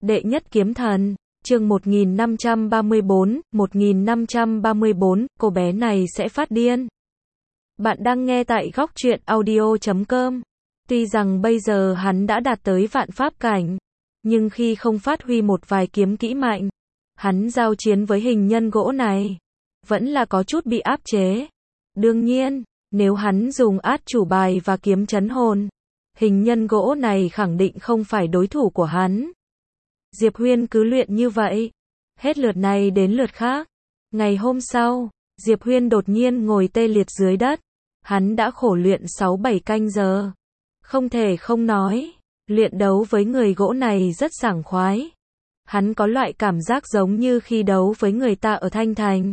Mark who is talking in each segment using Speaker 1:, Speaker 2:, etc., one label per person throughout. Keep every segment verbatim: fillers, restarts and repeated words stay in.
Speaker 1: Đệ nhất kiếm thần, chương một nghìn năm trăm ba mươi bốn, một nghìn năm trăm ba mươi bốn, cô bé này sẽ phát điên. Bạn đang nghe tại góc truyện audio chấm com. Tuy rằng bây giờ hắn đã đạt tới vạn pháp cảnh, nhưng khi không phát huy một vài kiếm kỹ mạnh, hắn giao chiến với hình nhân gỗ này, vẫn là có chút bị áp chế. Đương nhiên, nếu hắn dùng át chủ bài và kiếm chấn hồn, hình nhân gỗ này khẳng định không phải đối thủ của hắn. Diệp Huyên cứ luyện như vậy, hết lượt này đến lượt khác. Ngày hôm sau, Diệp Huyên đột nhiên ngồi tê liệt dưới đất. Hắn đã khổ luyện sáu bảy canh giờ. Không thể không nói, luyện đấu với người gỗ này rất sảng khoái. Hắn có loại cảm giác giống như khi đấu với người ta ở Thanh Thành.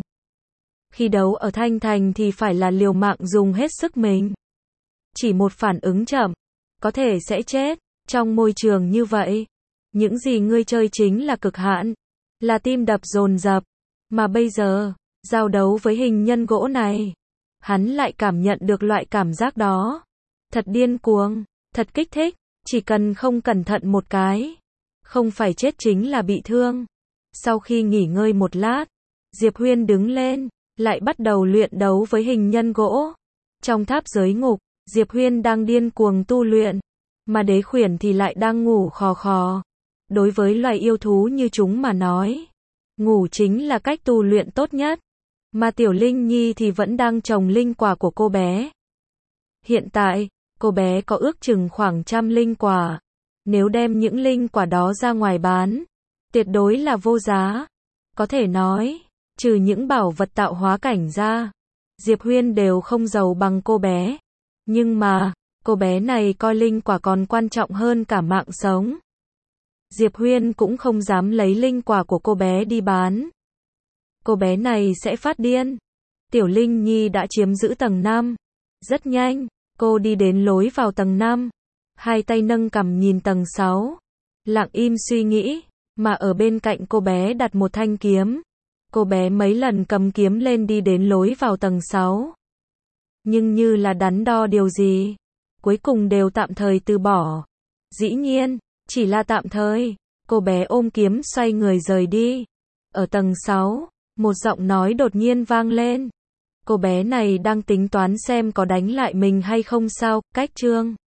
Speaker 1: Khi đấu ở Thanh Thành thì phải là liều mạng dùng hết sức mình. Chỉ một phản ứng chậm, có thể sẽ chết. Trong môi trường như vậy, những gì ngươi chơi chính là cực hạn, là tim đập dồn dập. Mà bây giờ, giao đấu với hình nhân gỗ này, hắn lại cảm nhận được loại cảm giác đó. Thật điên cuồng, thật kích thích, chỉ cần không cẩn thận một cái, không phải chết chính là bị thương. Sau khi nghỉ ngơi một lát, Diệp Huyên đứng lên, lại bắt đầu luyện đấu với hình nhân gỗ. Trong tháp giới ngục, Diệp Huyên đang điên cuồng tu luyện, mà Đế Khuyển thì lại đang ngủ khò khò. Đối với loài yêu thú như chúng mà nói, ngủ chính là cách tu luyện tốt nhất. Mà Tiểu Linh Nhi thì vẫn đang trồng linh quả của cô bé. Hiện tại, cô bé có ước chừng khoảng trăm linh quả. Nếu đem những linh quả đó ra ngoài bán, tuyệt đối là vô giá. Có thể nói, trừ những bảo vật tạo hóa cảnh ra, Diệp Huyên đều không giàu bằng cô bé. Nhưng mà, cô bé này coi linh quả còn quan trọng hơn cả mạng sống. Diệp Huyên cũng không dám lấy linh quả của cô bé đi bán. Cô bé này sẽ phát điên. Tiểu Linh Nhi đã chiếm giữ tầng năm. Rất nhanh, cô đi đến lối vào tầng năm. Hai tay nâng cằm nhìn tầng sáu. Lặng im suy nghĩ, mà ở bên cạnh cô bé đặt một thanh kiếm. Cô bé mấy lần cầm kiếm lên đi đến lối vào tầng sáu. Nhưng như là đắn đo điều gì, cuối cùng đều tạm thời từ bỏ. Dĩ nhiên, chỉ là tạm thời. Cô bé ôm kiếm xoay người rời đi. Ở tầng sáu, một giọng nói đột nhiên vang lên. Cô bé này đang tính toán xem có đánh lại mình hay không sao. Cách chương